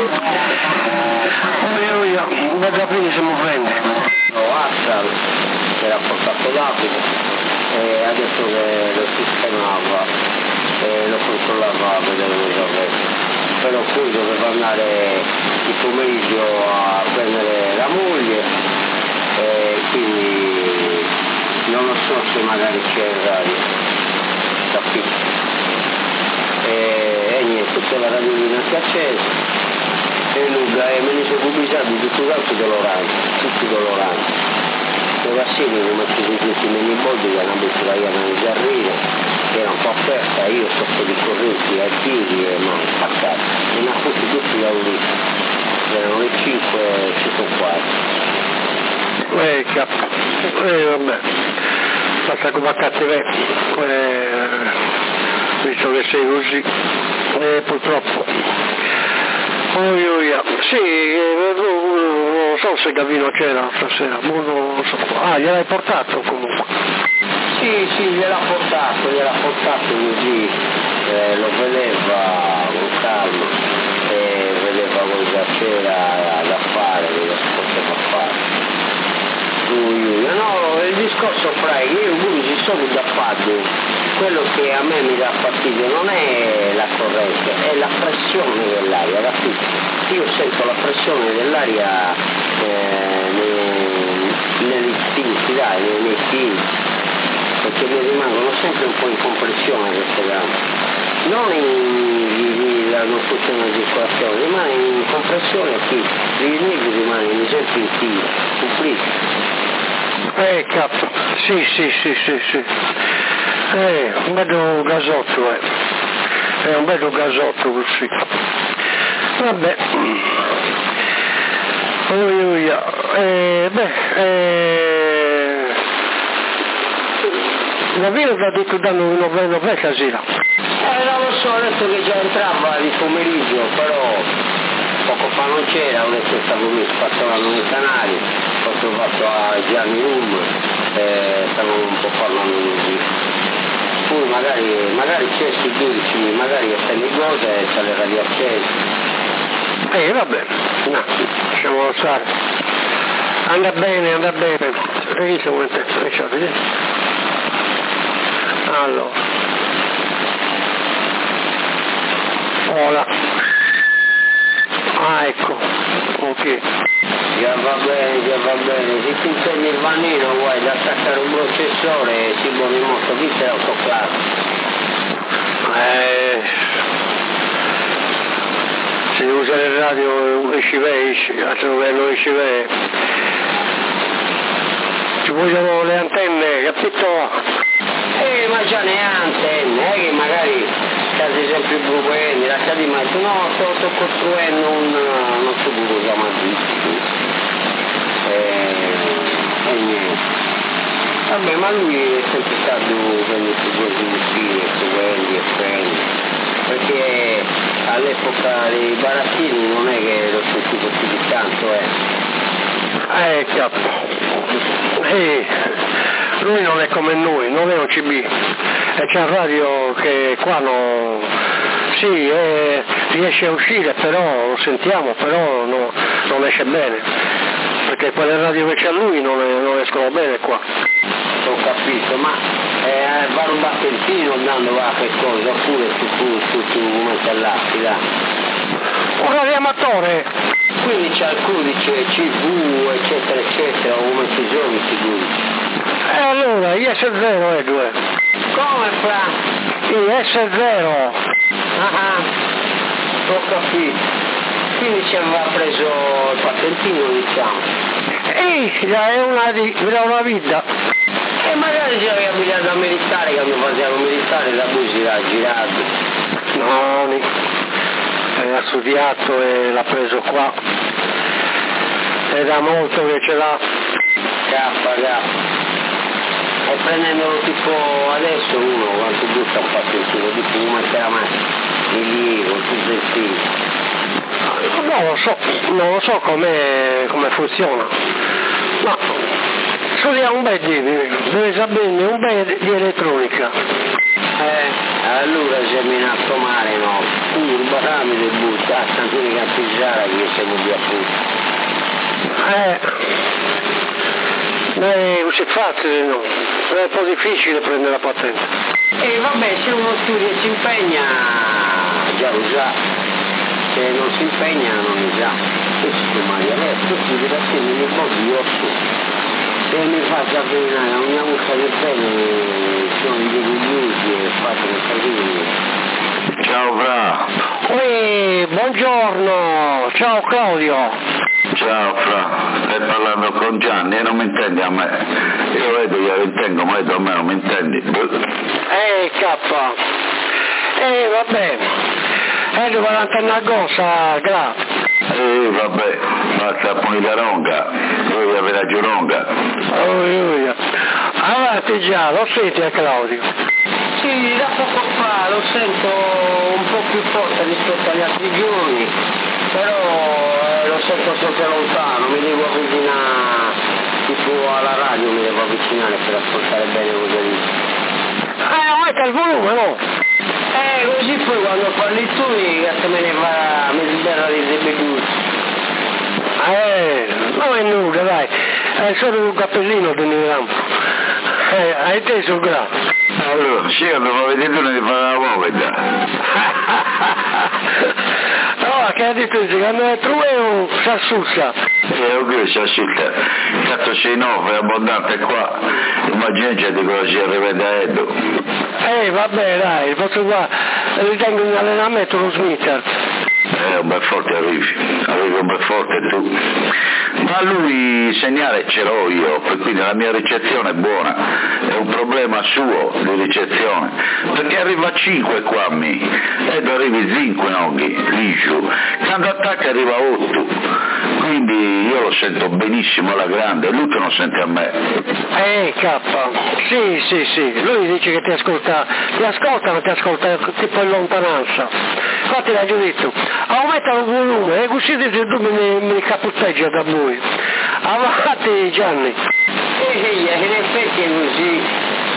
Speaker 2: Da Giappone siamo prende.
Speaker 1: Assal era portato l'abito e ha detto che lo sistemava e lo controllava a vedere le giornate. Però poi doveva andare il pomeriggio a prendere la moglie e quindi non lo so se magari c'è il radio, capito? E niente, tutta la radiolina si è accesa e Luca me ne sono pubblicati tutto l'altro doloranti, tutti doloranti. Le vaccine come si tutti i miniboldi che hanno messo la iana nel giardino, che era un po' aperta, io sotto di correnti ai piedi e non spaccati, e ne ha fatti tutti da lì, erano le 5 e ci sono quasi.
Speaker 2: Vabbè, basta come a cattiveria, visto che sei così, purtroppo. Sì, non so se Gavino c'era stasera, non lo so. Gliel'hai portato comunque?
Speaker 1: Sì, gliel'ha portato così, lo vedeva con calma, vedeva cosa c'era da fare, cosa si poteva fare. No, il discorso fra io ci sono d'accordo, quello che a me mi dà fastidio non è la corrente, è la pressione dell'aria, capito? Io sento la pressione dell'aria negli stinchi, nei fili, perché mi rimangono sempre un po' in compressione queste gambe, non la non funziona di circolazione, rimane in compressione qui, i nervi rimangono sempre in filo, completo.
Speaker 2: Sì. Un bello gasotto, è un bello gasotto così. Vabbè. La via ha detto danno un casino.
Speaker 1: Non lo so, ho detto che già entrava di pomeriggio, però poco fa non c'era, ho detto che stavo lì spazzolando nei canali, ho trovato a Gianni Rum, stavamo un po' parlando così. Poi magari c'è sui 12, magari è Fennigosa e c'ha le radio accese.
Speaker 2: Vabbè, no, lasciamolo stare. Anda bene. Vedi se vuoi vedere. Allora. Ora. Ecco. Ok.
Speaker 1: Già va bene. Se ti insegni il vanino, vuoi da attaccare un processore, si muove molto, qui c'è l'autoclave.
Speaker 2: Se usa il radio esce, attraverso esce. Ci vogliono le antenne, capito?
Speaker 1: Ma già ne ha antenne, che magari casi sempre buoni, lasciati ma tu no, sto costruendo non so come lo chiama e niente. Vabbè, ma lui è sempre stato con i suoi seguenti e prendi, perché all'epoca dei barattini non è che l'ho sentito più di tanto,
Speaker 2: lui non è come noi, non è un CB, e c'è un radio che qua non... Sì, riesce a uscire, però lo sentiamo, però non esce bene, perché quelle radio che c'ha lui non escono bene qua.
Speaker 1: Ho capito, ma va un battentino andando va che cosa, oppure su metallati, là.
Speaker 2: Un radioamatore!
Speaker 1: Quindi c'è il codice CV, eccetera, o come si gioca i codici?
Speaker 2: Allora, IS0 è 2.
Speaker 1: Come fa?
Speaker 2: IS0.
Speaker 1: Ho capito. Quindi ci aveva preso il patentino, diciamo.
Speaker 2: È una vita.
Speaker 1: E magari ci aveva pigliato da militare, che mi faceva militare, da cui si era girato.
Speaker 2: No, ha studiato e l'ha preso qua. È da molto che ce l'ha.
Speaker 1: K. E prendendolo tipo adesso uno quanto butta un patentino, tipo come c'era mai, il libro, tutto il film.
Speaker 2: Non lo so come funziona. Ma studia un bel deve sapere un bel di elettronica.
Speaker 1: Allora c'è minato male, no? Urbarami del butta, Santini Campiggiara che siamo di appunto.
Speaker 2: Così facile no, è un po' difficile prendere la patente.
Speaker 1: Vabbè, se uno studia e si impegna, già lo sa, se non si impegna non lo sa. Questo mai adesso si deve essere un po' di otto. Se mi fa sapere una busta del bene, sono gli orgogliosi e fate un casino.
Speaker 3: Ciao Fra.
Speaker 2: Buongiorno, ciao Claudio.
Speaker 3: Ciao Fra, stai parlando con Gianni e non mi intendi a me. Io vedo che lo intengo, ma a me non mi intendi.
Speaker 2: K. Vabbè. Devo l'antenna a gossa, grazie.
Speaker 3: Vabbè, basta punire la ronga, devi avere la giuronga.
Speaker 2: Avanti già, lo senti Claudio?
Speaker 1: Sì, da poco fa lo sento un po' più forte rispetto agli altri giorni, però lo sento sempre lontano, mi devo avvicinare, tipo alla radio mi devo avvicinare per ascoltare bene cosa dice.
Speaker 2: Aumenta il volume, no?
Speaker 1: Così poi quando parli tu che me ne va, mi libera di bevuti.
Speaker 2: Non è nulla, dai, è solo un cappellino di Nirampo. Hai teso grazie.
Speaker 3: Allora, sì, devo vedere tu ne fare la povera.
Speaker 2: No, che ha detto che quando è tu è un sassuccia.
Speaker 3: Ok, sassuccia. Cazzo sei no, è abbondante qua. Immaginate di cosa si arriva a Edo.
Speaker 2: Vabbè, dai, posso qua, ritengo un allenamento lo Smithers.
Speaker 3: Un bel forte arrivi un bel forte tu. Ma lui segnale ce l'ho io, quindi la mia ricezione è buona, è un problema suo di ricezione, perché arriva a 5 qua a me, ed arrivi 5 noghi, liscio, quando attacca arriva a 8, quindi io lo sento benissimo alla grande, lui che non sente a me.
Speaker 2: K, sì, lui dice che ti ascolta ma ti ascolta tipo in lontananza. Infatti l'ha già detto, aumenta il volume, e così tu mi caputteggia da voi. Avanti Gianni.
Speaker 1: In effetti è così,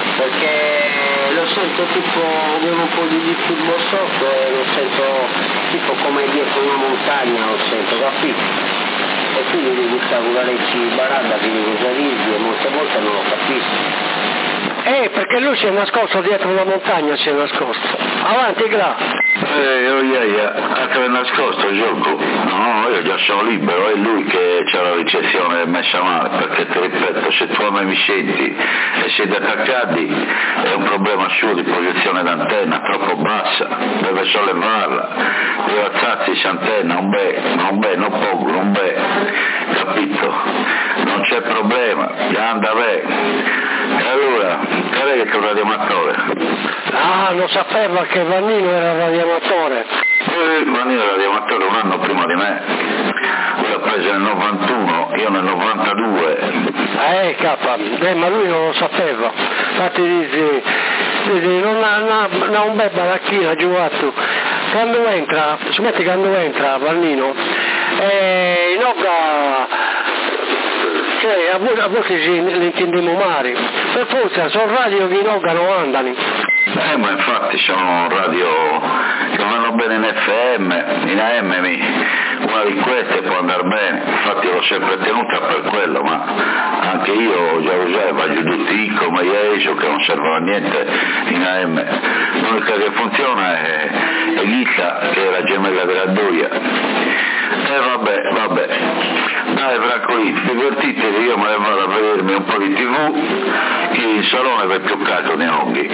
Speaker 1: perché lo sento tipo come un po' di disturbo sotto e lo sento tipo come dietro una montagna lo sento, capito? E quindi devi stare con la legge baranda che mi cosa ridi e molte volte non lo capisco.
Speaker 2: Perché lui si è nascosto dietro una montagna, si è nascosto. Avanti, gra.
Speaker 3: Anche nascosto gioco. No, io già sono libero, è lui che c'ha la ricezione messa male, perché ti ripeto, se tu a me mi senti e siete attaccati è un problema suo di proiezione d'antenna, troppo bassa, deve sollevarla, deve alzarsi s'antenna, non poco, non beh, capito? Non c'è problema, già anda bene. E allora, qual è che è un radioamatore?
Speaker 2: Ah, non sapeva che Vannino era radioamatore.
Speaker 3: Vannino era radioamatore un anno prima di me. Lui l'ha preso nel 91, io nel 92.
Speaker 2: Ma lui non lo sapeva. Infatti dice non ha un bel baracchino, ha giocato. Quando entra Vannino, in opera. A volte le intendiamo male, per forza sono radio che in Oga non andano.
Speaker 3: Ma infatti sono radio che vanno bene in FM, in AM, una di queste può andare bene, infatti l'ho sempre tenuta per quello, ma anche io già usavo tutti come Ieso che non servono a niente in AM. L'unica che funziona è Ghita, che è la gemella della Doia. Vabbè. Dai Francolino, divertitevi, io me ne vado a vedermi un po' di TV, che in salone va più caldo nei onghi,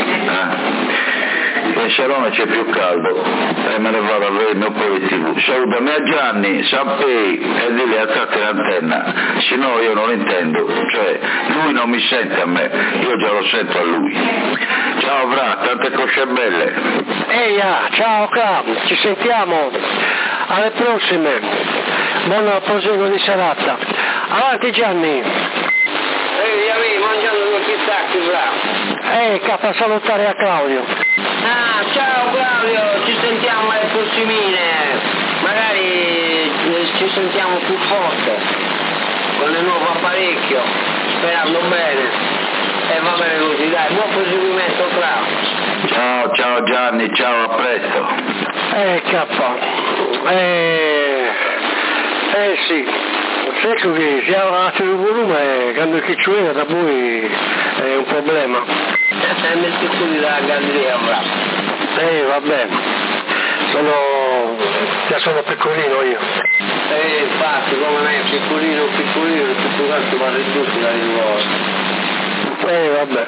Speaker 3: in salone c'è più caldo e me ne vado a vedermi un po' di TV. Salutami a Gianni, Sampei e digli alzate l'antenna, se no io non intendo, cioè lui non mi sente a me, io già lo sento a lui. Ciao Fra, tante cosce belle.
Speaker 2: Ciao Cla, ci sentiamo, alle prossime. Buon proseguo di serata. Avanti Gianni.
Speaker 1: Mangiando due pistacchi, bravo.
Speaker 2: Capa, salutare a Claudio.
Speaker 1: Ciao Claudio, ci sentiamo alle prossimine. Magari ci sentiamo più forte con il nuovo apparecchio, sperando bene. E va bene così, dai, buon proseguimento Claudio.
Speaker 3: Ciao Gianni, ciao, a presto.
Speaker 2: Sì, certo che se ha alto il volume quando chi ci vede da voi è un problema.
Speaker 1: Metti qui la galleria, bravo.
Speaker 2: Vabbè, sono piccolino io.
Speaker 1: Infatti, come me, piccolino, tutto quanto va ridotto da rivolto.
Speaker 2: Vabbè,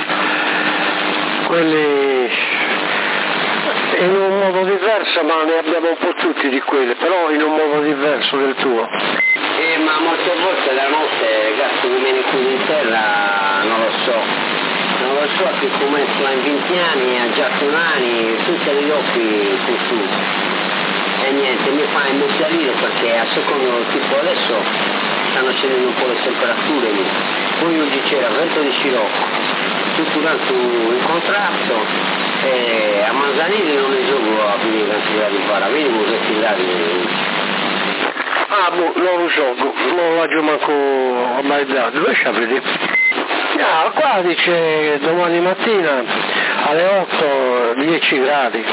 Speaker 2: quelli in un modo diverso, ma ne abbiamo un po' tutti di quelli, però in un modo diverso del tuo.
Speaker 1: Ma molte volte la notte, cazzo che viene qui in terra, non lo so che come sta in 20 anni, ha già 1 anni, tutti gli occhi su. E niente, mi fa imbestialire perché a secondo tipo adesso stanno scendendo un po' le temperature lì. Poi oggi c'era vento di scirocco, tutto quanto in contrasto. A Manzanini non ne gioco a finire quanti gradi farà, minimo 20 gradi.
Speaker 2: Non lo gioco, non la gioco manco a mai dato, dove c'è a vedere? Qua dice domani mattina alle 8 10 gradi.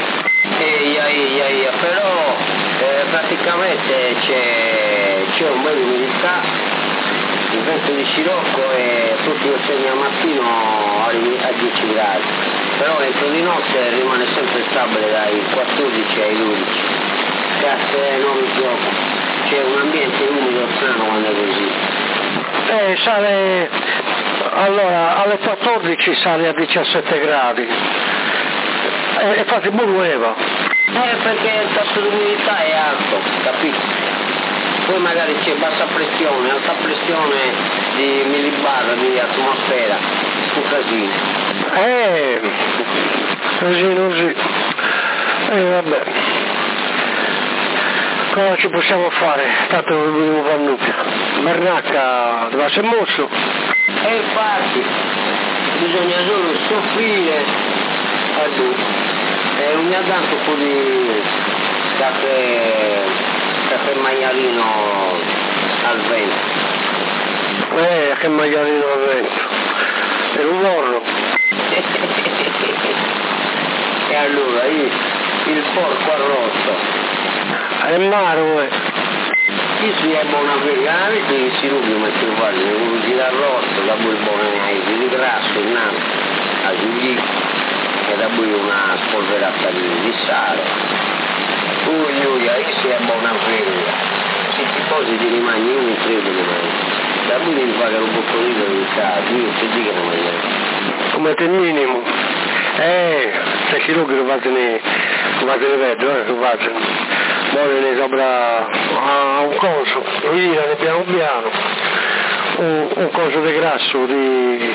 Speaker 1: Però praticamente c'è un bel umidità, il vento di scirocco e tutti i segni al mattino arrivi a 10 gradi. Però entro di notte rimane sempre stabile dai 14 ai 12. Cazzo non mi gioco. C'è un ambiente umido strano quando è così.
Speaker 2: Sale allora alle 14 sale a 17 gradi. E infatti muoveva.
Speaker 1: Perché il tasso di umidità è alto, capito? Poi magari c'è bassa pressione, alta pressione di millibar di atmosfera, un casino.
Speaker 2: Così. Vabbè. Cosa ci possiamo fare? Tanto non dobbiamo fare nulla. Bernacca dove si è mosso?
Speaker 1: Infatti, bisogna solo soffrire e ogni tanto un po' di caffè maialino al vento.
Speaker 2: Che maialino al vento. E un morro.
Speaker 1: E allora il porco arrosto.
Speaker 2: È maro,
Speaker 1: Chi si è buona pregare, che si rubi, ma si fa le cose d'arrosto, da poi buone di grasso, in naso, a giugli, e da poi una spolverata di sale. Ui, si è buona pregare. Se ti posi ti rimani, io non credo di mai. Da poi devi fare un po' di sale, io ti dico che non è.
Speaker 2: come te minimo. Se si rubi lo fatene vedo, lo faccio. Poi ne sopra a un coso, lo girano piano piano, un coso di grasso, di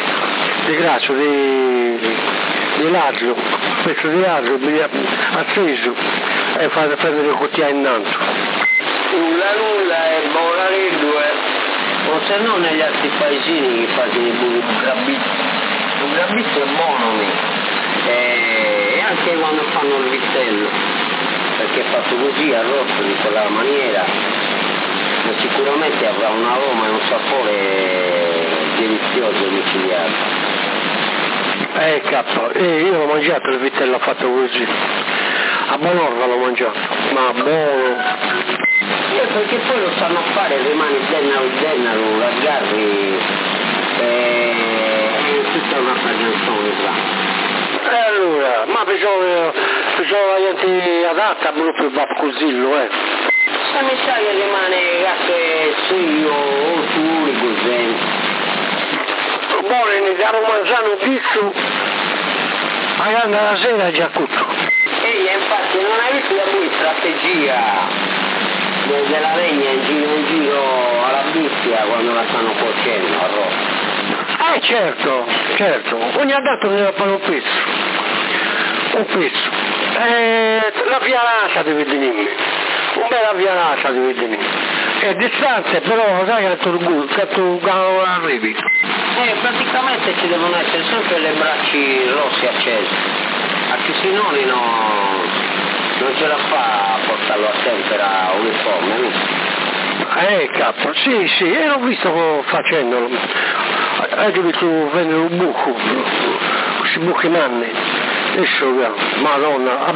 Speaker 2: laggio, pezzo di laggio, acceso, e fate prendere il cucchiaio innanzi.
Speaker 1: Nulla è buona le due, o se no negli altri paesini che fate un grabbito è buono, e anche quando fanno il vitello. Perché è fatto così, arrosto di quella maniera, ma sicuramente avrà un aroma e un sapore delizioso e micidiale.
Speaker 2: Io l'ho mangiato il vitello fatto così, a Bonorva l'ho mangiato, ma buono.
Speaker 1: Perché poi lo sanno fare, rimane dennaro, l'aggarri, è tutta un'altra canzone qua.
Speaker 2: Allora, ma pensavo la gente adatta proprio va così,
Speaker 1: Se mi sa che rimane che se io o tu li così.
Speaker 2: Buone, ne danno mangiare un pizzo, magari la sera è già tutto.
Speaker 1: Infatti non hai visto la tua strategia della legna in giro alla bestia quando la stanno cuocendo arrosto?
Speaker 2: Certo, ogni dato ne fa un pezzo, la fianata deve venire, un bella fianata deve venire, è distante però sai che tu arrivi.
Speaker 1: Praticamente ci devono essere sempre le bracci rossi accese, anche se no non ce la fa a portarlo a tempera uniforme.
Speaker 2: Capo, sì, l'ho visto facendolo. Hai visto vendere un buco, questi buchi nanni, adesso madonna,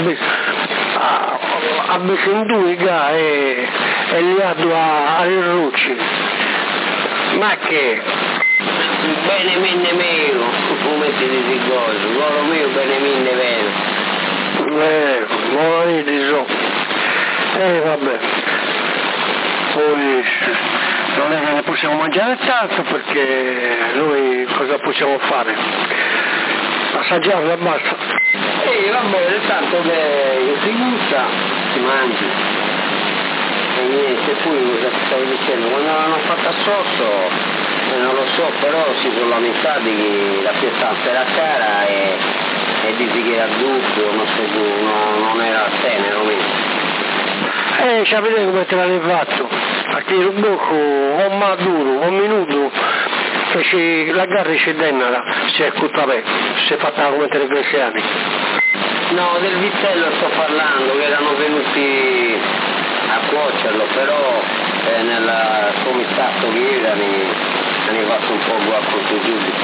Speaker 2: ha messo in due e li ha due a rirrucci. Ma che?
Speaker 1: Bene minne meno, come si dice così, loro mio bene minne meno.
Speaker 2: Non vedi so. Vabbè. Poi non è che ne possiamo mangiare tanto perché noi cosa possiamo fare? Assaggiarlo e basta.
Speaker 1: Va bene, tanto che si gusta, si mangi. E niente, poi cosa ti stavo dicendo, quando l'hanno fatta sotto, non lo so, però si sono lamentati che la pietanza era cara e dici che era dubbio, non era tenero meno.
Speaker 2: Sapete come te l'hanno fatto? Perché il buco o maduro o minuto che la garra c'è dentro, si è si è fatta come te le gressiani.
Speaker 1: No, del vitello sto parlando, che erano venuti a cuocerlo, però nel comitato che era ne fatto un po' guapo su giù di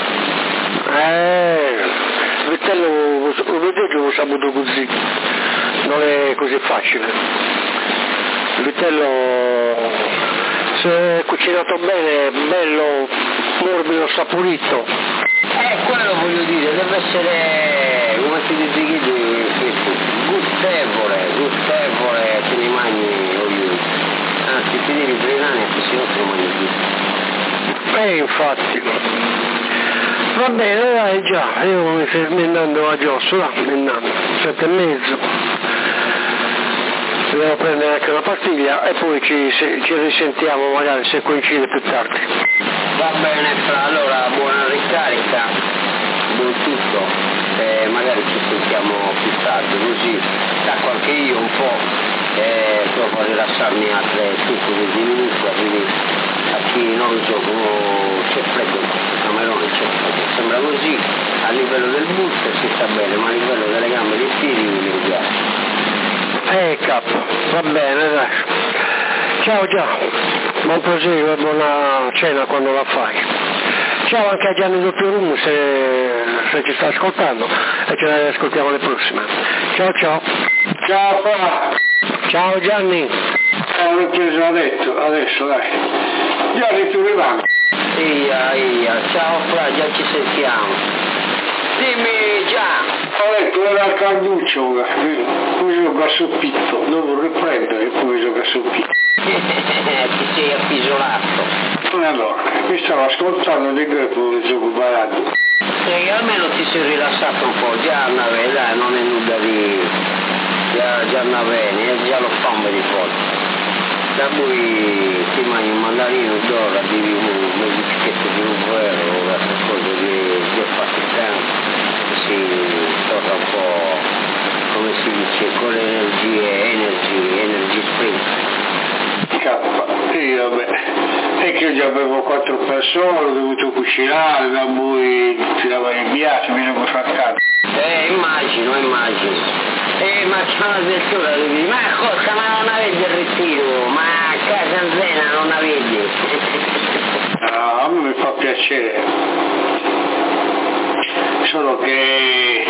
Speaker 2: il vitello l'ho saputo così, non è così facile. Il vitello, se è cucinato bene, bello, morbido, saporito.
Speaker 1: Quello voglio dire, deve essere, come si dice, gustevole, te ne mangi ognuno. Anzi, ti devi frenare, anche se no te lo mangi più.
Speaker 2: Infatti. Va bene, dai già, io mi sto andando a Giossola, 7:30. Devo prendere anche una pastiglia e poi ci risentiamo magari se coincide più tardi.
Speaker 1: Va bene, allora buona ricarica, buon tutto, magari ci sentiamo più tardi, così stacco anche io un po', provo a rilassarmi altre 5-10 minuti, quindi a chi non lo so, c'è freddo, Camerone c'è freddo, sembra così, a livello del busto si sta bene, ma a livello delle gambe e dei piedi mi piace.
Speaker 2: Capo, va bene, dai. Ciao, buon proseguo e buona cena quando la fai. Ciao anche a Gianni Dottorum se ci sta ascoltando e ce ne ascoltiamo le prossime. Ciao.
Speaker 4: Ciao.
Speaker 1: Ciao Gianni.
Speaker 2: L'ho preso adesso dai. Gianni, tu rimani.
Speaker 1: Ia, ciao Fra, già ci sentiamo. Dimmi già.
Speaker 2: Ho detto era il Carduccio, poi gioca sul pitto, devo riprendere e poi gioca sul pitto.
Speaker 1: Ti sei appisolato.
Speaker 2: Allora, mi stavo ascoltando di che poi gioco barato.
Speaker 1: Almeno ti sei rilassato un po', già andava dai, non è nulla di... già andava bene, già lo fame di forza. Da cui ti mangi un mandarino d'oro, arrivi un mezzo di un vero, questa cosa di affaticare, si torna un po', come si dice, con le energy spring.
Speaker 2: Io vabbè, è che io già avevo 4 persone, ho dovuto cucinare, da voi ti lavare il biasio, mi devo far caso.
Speaker 1: Immagino. Ma c'è una vettura, ma cosa, ma non avete il ritiro, ma a casa Zena non avete?
Speaker 2: No, a me mi fa piacere, solo che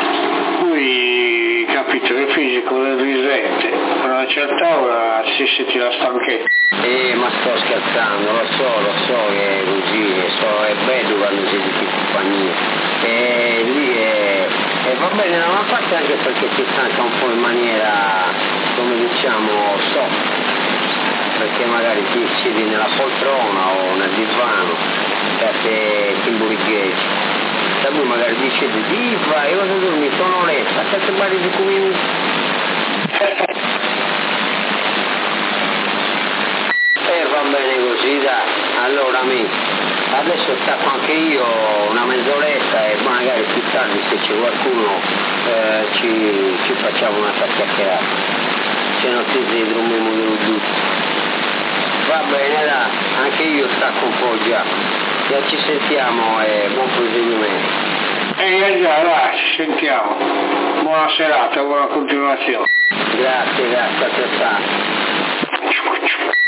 Speaker 2: poi, capito, che fisico le risette, a una certa ora si sente la stanchezza.
Speaker 1: Ma sto scherzando, lo so che è così, è bello quando si dice compagnia. E lì va bene da una parte anche perché si stanca un po' in maniera, come diciamo, soft, perché magari ti siedi nella poltrona o nel divano, te ti imburigheggi. Da cui magari dice di vai, io devo dormire, sono letta, sette bari di comuni. Va bene così, dai. Allora adesso stacco anche io una mezz'oretta e magari più tardi se c'è qualcuno ci facciamo una chiacchierata. Se non ti dormiamo tutti. Va bene, dai, anche io stacco un po' già. Già ci sentiamo e buon proseguimento.
Speaker 2: Già, dai, ci sentiamo. Buona serata, buona continuazione.
Speaker 1: Grazie, altrettanto.